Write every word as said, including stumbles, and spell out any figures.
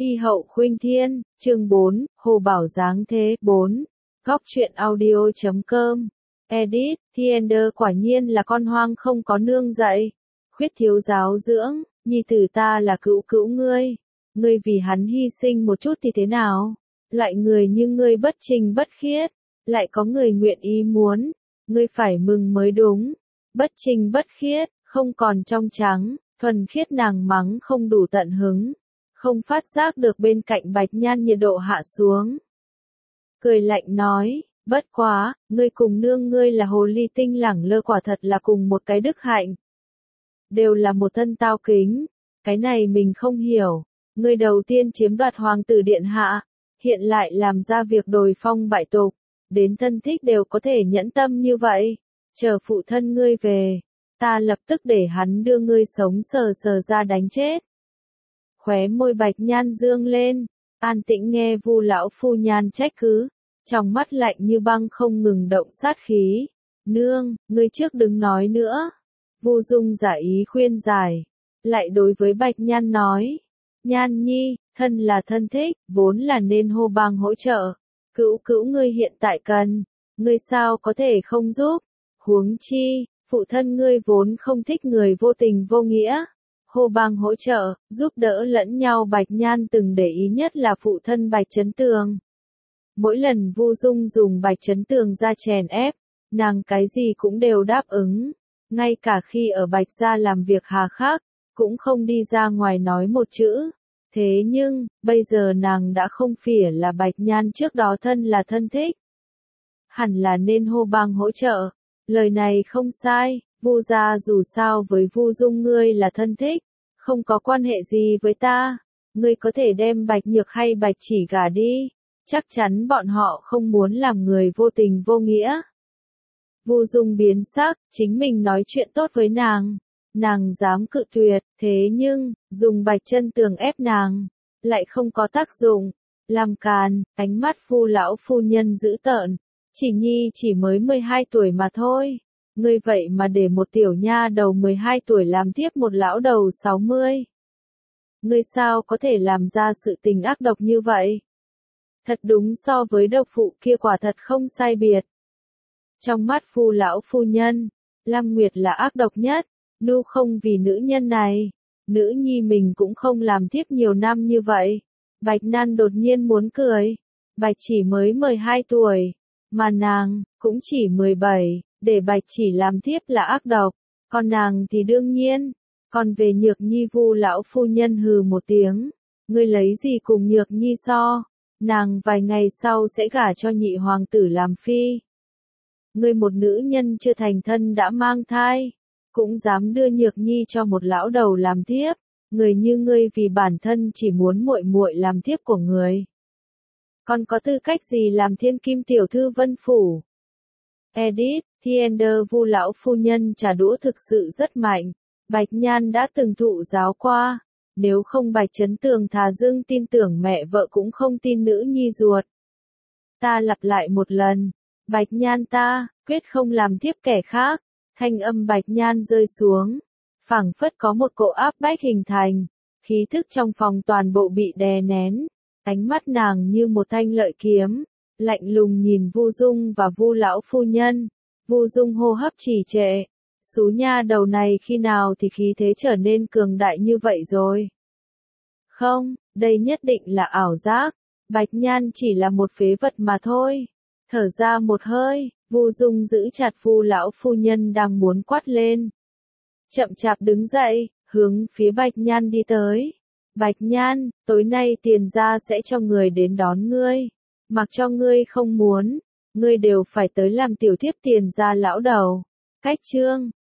Y hậu khuynh thiên, chương bốn, Hồ Bảo Giáng thế, bốn. Góc truyện audio chấm com. Edit, Thiender quả nhiên là con hoang không có nương dạy. Khuyết thiếu giáo dưỡng, nhi tử ta là cữu cữu ngươi. Ngươi vì hắn hy sinh một chút thì thế nào? Loại người như ngươi bất trình bất khiết, lại có người nguyện ý muốn. Ngươi phải mừng mới đúng. Bất trình bất khiết, không còn trong trắng, thuần khiết nàng mắng không đủ tận hứng. Không phát giác được bên cạnh Bạch Nhan nhiệt độ hạ xuống. Cười lạnh nói, bất quá, ngươi cùng nương ngươi là hồ ly tinh lẳng lơ quả thật là cùng một cái đức hạnh. Đều là một thân tao kính, cái này mình không hiểu. Ngươi đầu tiên chiếm đoạt hoàng tử điện hạ, hiện lại làm ra việc đồi phong bại tục, đến thân thích đều có thể nhẫn tâm như vậy. Chờ phụ thân ngươi về, ta lập tức để hắn đưa ngươi sống sờ sờ ra đánh chết. Khóe môi Bạch Nhan dương lên, an tĩnh nghe Vu lão phu nhan trách cứ, trong mắt lạnh như băng không ngừng động sát khí. Nương, ngươi trước đừng nói nữa. Vu Dung giả ý khuyên giải, lại đối với Bạch Nhan nói, Nhan nhi, thân là thân thích, vốn là nên hô bang hỗ trợ. Cữu cữu ngươi hiện tại cần, ngươi sao có thể không giúp? Huống chi, phụ thân ngươi vốn không thích người vô tình vô nghĩa. Hô bang hỗ trợ, giúp đỡ lẫn nhau. Bạch Nhan từng để ý nhất là phụ thân Bạch Chấn Tường. Mỗi lần Vu Dung dùng Bạch Chấn Tường ra chèn ép, nàng cái gì cũng đều đáp ứng. Ngay cả khi ở Bạch gia làm việc hà khắc, cũng không đi ra ngoài nói một chữ. Thế nhưng, bây giờ nàng đã không phỉa là Bạch Nhan trước đó thân là thân thích. Hẳn là nên hô bang hỗ trợ. Lời này không sai. Vu gia dù sao với Vu Dung ngươi là thân thích, không có quan hệ gì với ta. Ngươi có thể đem Bạch Nhược hay Bạch Chỉ gả đi, chắc chắn bọn họ không muốn làm người vô tình vô nghĩa. Vu Dung biến sắc, chính mình nói chuyện tốt với nàng, nàng dám cự tuyệt, thế nhưng, dùng Bạch Chân Tường ép nàng, lại không có tác dụng. Làm càn, ánh mắt Vu lão phu nhân dữ tợn, chỉ nhi chỉ mới mười hai tuổi mà thôi. Ngươi vậy mà để một tiểu nha đầu mười hai tuổi làm tiếp một lão đầu sáu mươi. Ngươi sao có thể làm ra sự tình ác độc như vậy? Thật đúng so với độc phụ kia quả thật không sai biệt. Trong mắt Vu lão phu nhân, Lam Nguyệt là ác độc nhất, nu không vì nữ nhân này, nữ nhi mình cũng không làm tiếp nhiều năm như vậy. Bạch Nhan đột nhiên muốn cười, Bạch Chỉ mới mười hai tuổi, mà nàng, cũng chỉ mười bảy. Để Bạch Chỉ làm tiếp là ác độc, còn nàng thì đương nhiên. Còn về Nhược Nhi, Vu lão phu nhân hừ một tiếng, ngươi lấy gì cùng Nhược Nhi so? Nàng vài ngày sau sẽ gả cho nhị hoàng tử làm phi. Ngươi một nữ nhân chưa thành thân đã mang thai, cũng dám đưa Nhược Nhi cho một lão đầu làm thiếp. Người như ngươi vì bản thân chỉ muốn muội muội làm thiếp của người, còn có tư cách gì làm thiên kim tiểu thư Vân phủ? Edit, Thiender. Vu lão phu nhân trả đũa thực sự rất mạnh. Bạch Nhan đã từng thụ giáo qua. Nếu không Bạch Chấn Tường thà dưng tin tưởng mẹ vợ cũng không tin nữ nhi ruột. Ta lặp lại một lần. Bạch Nhan ta, quyết không làm tiếp kẻ khác. Thanh âm Bạch Nhan rơi xuống. Phảng phất có một cỗ áp bách hình thành. Khí thức trong phòng toàn bộ bị đè nén. Ánh mắt nàng như một thanh lợi kiếm. Lạnh lùng nhìn Vu Dung và Vu lão phu nhân. Vu Dung hô hấp trì trệ. Xú nha đầu này khi nào thì khí thế trở nên cường đại như vậy rồi? Không, đây nhất định là ảo giác. Bạch Nhan chỉ là một phế vật mà thôi. Thở ra một hơi, Vu Dung giữ chặt Vu lão phu nhân đang muốn quát lên. Chậm chạp đứng dậy, hướng phía Bạch Nhan đi tới. Bạch Nhan, tối nay Tiền gia sẽ cho người đến đón ngươi. Mặc cho ngươi không muốn, ngươi đều phải tới làm tiểu thiếp Tiền gia lão đầu. Cách chương